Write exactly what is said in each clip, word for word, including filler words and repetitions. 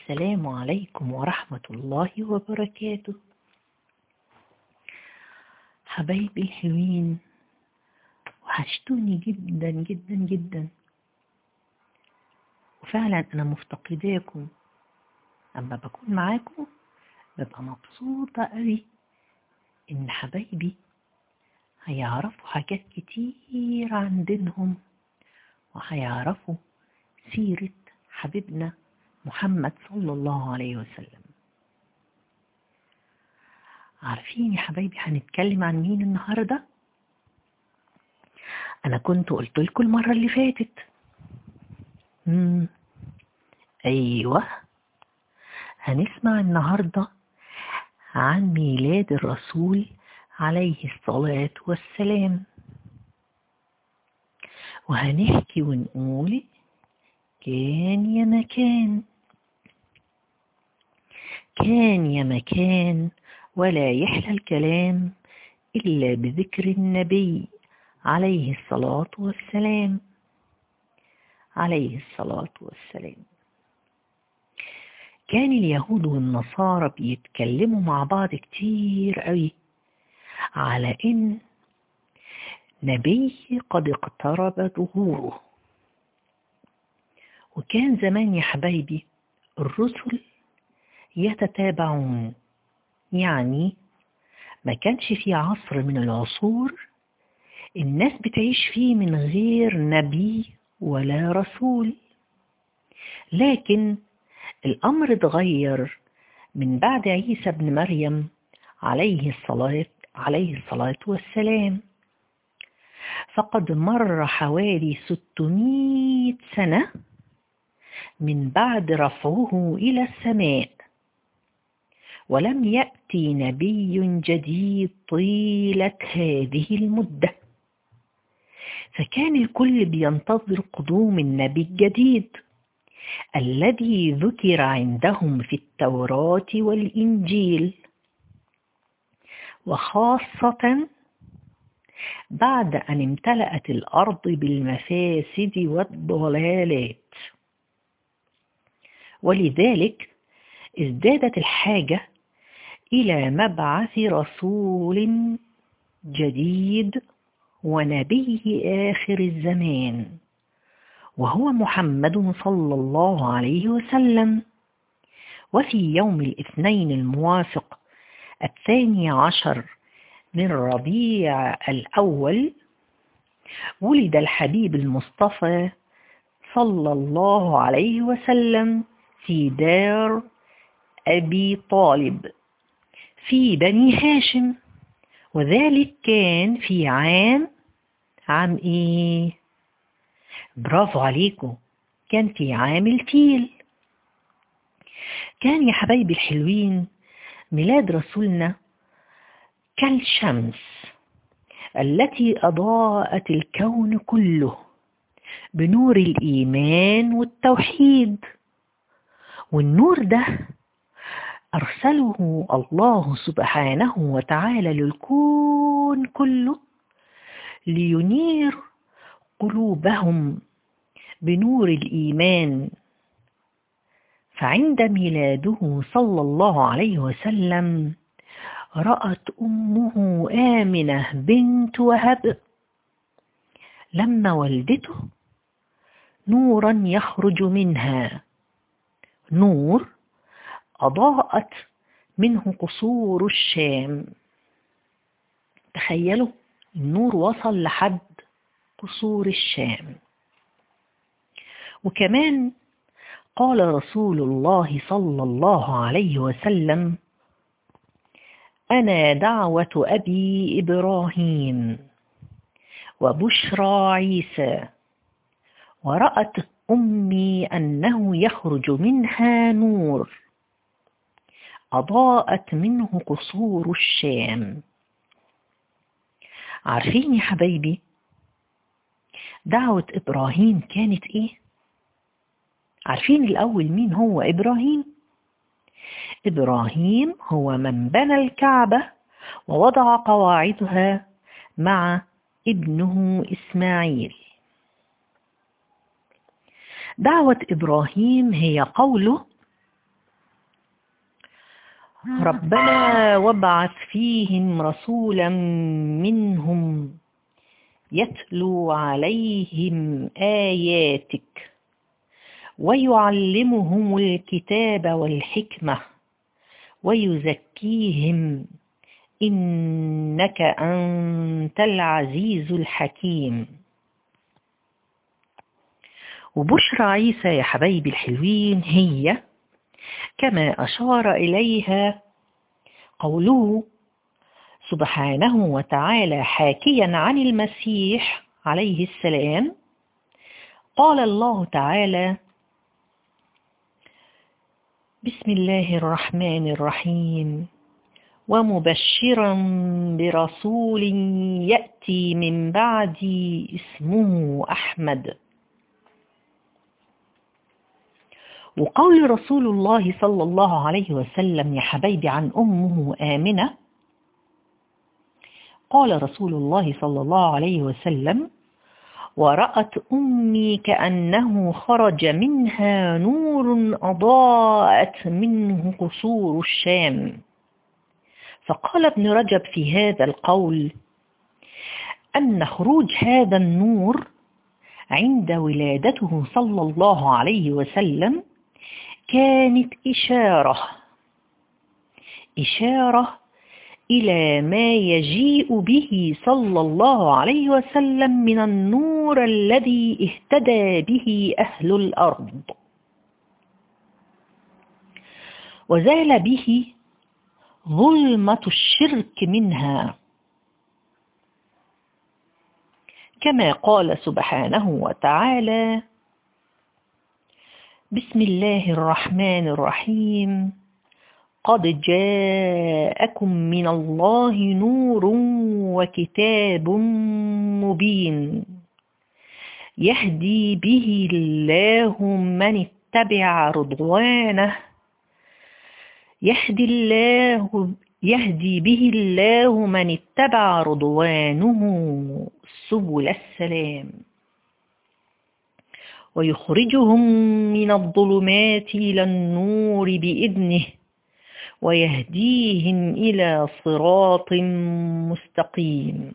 السلام عليكم ورحمة الله وبركاته. حبايبي الحلوين، وحشتوني جدا جدا جدا، وفعلا أنا مفتقداكم. أما بكون معاكم ببقى مبسوطة قوي إن حبايبي هيعرفوا حاجات كتير عن دينهم، وهيعرفوا سيرة حبيبنا محمد صلى الله عليه وسلم. عارفين يا حبايبي هنتكلم عن مين النهاردة؟ أنا كنت قلت لكم المرة اللي فاتت. مم. أيوة، هنسمع النهاردة عن ميلاد الرسول عليه الصلاة والسلام، وهنحكي ونقول كان يا مكان، كان يا مكان، ولا يحلى الكلام إلا بذكر النبي عليه الصلاة والسلام، عليه الصلاة والسلام. كان اليهود والنصارى بيتكلموا مع بعض كتير قوي على إن نبي قد اقترب ظهوره. وكان زمان يا حبايبي الرسل يتتابعون، يعني ما كانش في عصر من العصور الناس بتعيش فيه من غير نبي ولا رسول. لكن الأمر اتغير من بعد عيسى بن مريم عليه الصلاة عليه الصلاة والسلام، فقد مر حوالي ستمائة سنة من بعد رفعه إلى السماء، ولم يأتي نبي جديد طيلة هذه المدة. فكان الكل بينتظر قدوم النبي الجديد الذي ذكر عندهم في التوراة والإنجيل، وخاصة بعد أن امتلأت الأرض بالمفاسد والضلالات. ولذلك ازدادت الحاجة إلى مبعث رسول جديد ونبي آخر الزمان، وهو محمد صلى الله عليه وسلم. وفي يوم الاثنين الموافق الثاني عشر من ربيع الأول ولد الحبيب المصطفى صلى الله عليه وسلم في دار أبي طالب في بني هاشم، وذلك كان في عام عام إيه؟ برافو عليكم، كان في عام الفيل. كان يا حبايبي الحلوين ميلاد رسولنا كالشمس التي أضاءت الكون كله بنور الإيمان والتوحيد، والنور ده أرسله الله سبحانه وتعالى للكون كله لينير قلوبهم بنور الإيمان. فعند ميلاده صلى الله عليه وسلم رأت أمه آمنة بنت وهب لما ولدته نورا يخرج منها، نور أضاءت منه قصور الشام. تخيلوا النور وصل لحد قصور الشام. وكمان قال رسول الله صلى الله عليه وسلم: أنا دعوة أبي إبراهيم وبشرى عيسى، ورأت أمي أنه يخرج منها نور أضاءت منه قصور الشام. عارفين يا حبايبي دعوة إبراهيم كانت إيه؟ عارفين الأول مين هو إبراهيم؟ إبراهيم هو من بنى الكعبة ووضع قواعدها مع ابنه إسماعيل. دعوة إبراهيم هي قوله: ربنا وابعث فيهم رسولا منهم يتلو عليهم آياتك ويعلمهم الكتاب والحكمة ويزكيهم إنك أنت العزيز الحكيم. وبشرى عيسى يا حبايبي الحلوين هي كما أشار إليها قوله سبحانه وتعالى حاكيا عن المسيح عليه السلام. قال الله تعالى: بسم الله الرحمن الرحيم ومبشرا برسول يأتي من بعدي اسمه أحمد. وقول رسول الله صلى الله عليه وسلم يا حبايبي عن أمه آمنة، قال رسول الله صلى الله عليه وسلم: ورأت أمي كأنه خرج منها نور أضاءت منه قصور الشام. فقال ابن رجب في هذا القول أن خروج هذا النور عند ولادته صلى الله عليه وسلم كانت إشارة إشارة إلى ما يجيء به صلى الله عليه وسلم من النور الذي اهتدى به أهل الأرض، وزال به ظلمة الشرك منها، كما قال سبحانه وتعالى: بسم الله الرحمن الرحيم قد جاءكم من الله نور وكتاب مبين يهدي به الله من اتبع رضوانه يهدي الله يهدي به الله من اتبع رضوانه سبل السلام ويخرجهم من الظلمات إلى النور بإذنه ويهديهم إلى صراط مستقيم.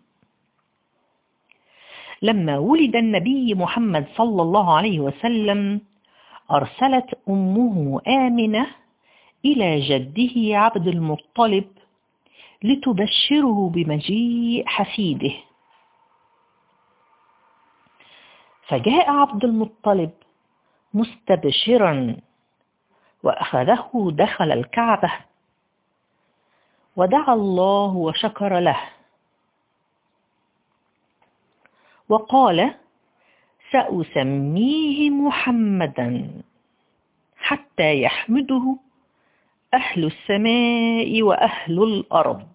لما ولد النبي محمد صلى الله عليه وسلم أرسلت أمه آمنة إلى جده عبد المطلب لتبشره بمجيء حفيده. فجاء عبد المطلب مستبشرا وأخذه دخل الكعبة ودعا الله وشكر له وقال: سأسميه محمدا حتى يحمده أهل السماء وأهل الأرض.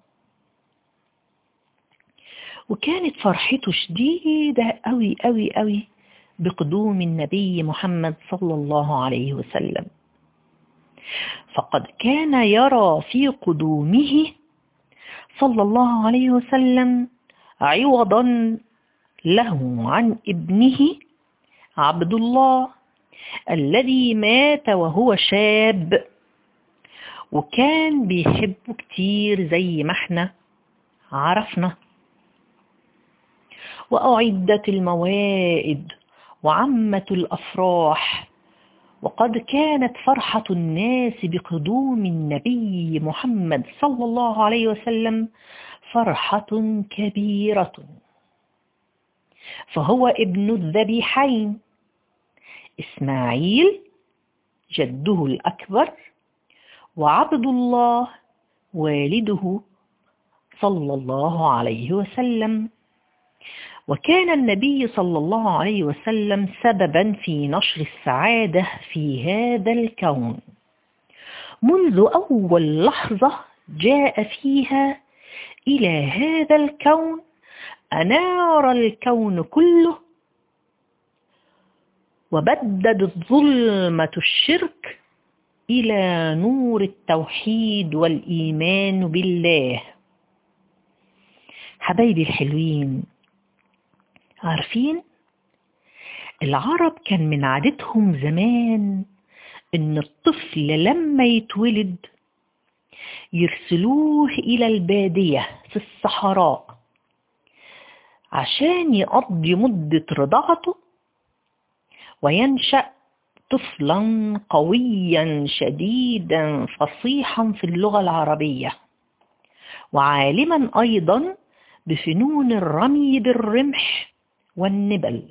وكانت فرحته شديدة أوي أوي أوي بقدوم النبي محمد صلى الله عليه وسلم، فقد كان يرى في قدومه صلى الله عليه وسلم عوضا له عن ابنه عبد الله الذي مات وهو شاب، وكان بيحبه كتير زي ما احنا عرفنا. وأعدت الموائد وعمت الأفراح، وقد كانت فرحة الناس بقدوم النبي محمد صلى الله عليه وسلم فرحة كبيرة، فهو ابن الذبيحين إسماعيل جده الأكبر وعبد الله والده صلى الله عليه وسلم. وكان النبي صلى الله عليه وسلم سببا في نشر السعادة في هذا الكون منذ أول لحظة جاء فيها إلى هذا الكون، أنار الكون كله وبدد ظلمة الشرك إلى نور التوحيد والإيمان بالله. حبايبي الحلوين، عارفين العرب كان من عادتهم زمان إن الطفل لما يتولد يرسلوه إلى البادية في الصحراء عشان يقضي مدة رضاعته وينشأ طفلا قويا شديدا فصيحا في اللغة العربية، وعالما أيضا بفنون الرمي بالرمح والنبل.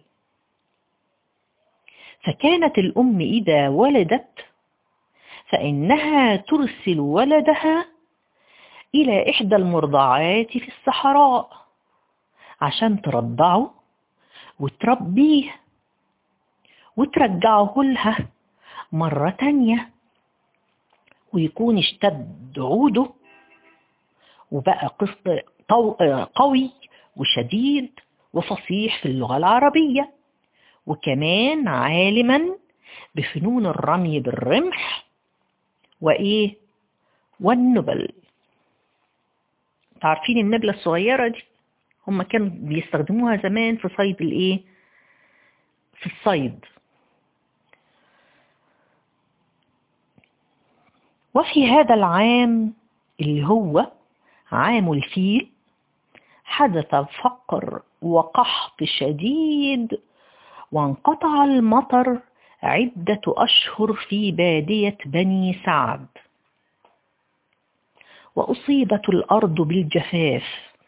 فكانت الأم إذا ولدت فإنها ترسل ولدها إلى إحدى المرضعات في الصحراء عشان ترضعه وتربيه وترجعه لها مرة تانية، ويكون اشتد عوده وبقى قوي وشديد وفصيح في اللغة العربية، وكمان عالما بفنون الرمي بالرمح وإيه والنبل. تعرفين النبلة الصغيرة دي هم كانوا بيستخدموها زمان في صيد الإيه في الصيد. وفي هذا العام اللي هو عام الفيل حدث فقر وقحط شديد، وانقطع المطر عدة أشهر في بادية بني سعد، وأصيبت الأرض بالجفاف،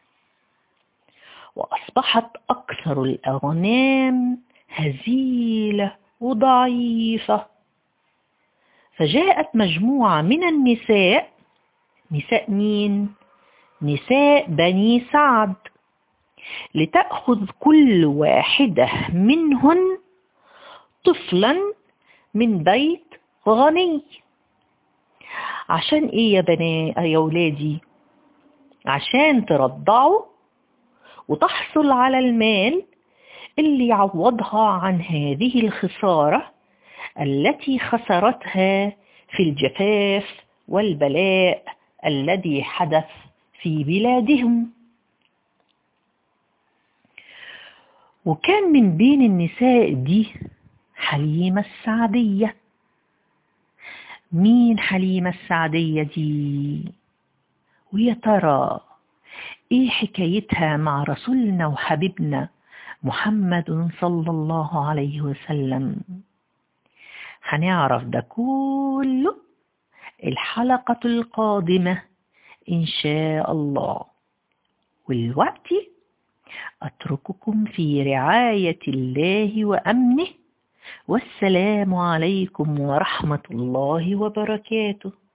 وأصبحت أكثر الأغنام هزيلة وضعيفة. فجاءت مجموعة من النساء، نساء مين؟ نساء بني سعد، لتأخذ كل واحدة منهن طفلا من بيت غني. عشان ايه يا بنات يا ولادي؟ عشان ترضعوا وتحصل على المال اللي يعوضها عن هذه الخسارة التي خسرتها في الجفاف والبلاء الذي حدث في بلادهم. وكان من بين النساء دي حليمة السعدية. مين حليمة السعدية دي؟ ويا ترى ايه حكايتها مع رسولنا وحبيبنا محمد صلى الله عليه وسلم؟ هنعرف ده كله الحلقة القادمة إن شاء الله. والوقت أترككم في رعاية الله وأمنه، والسلام عليكم ورحمة الله وبركاته.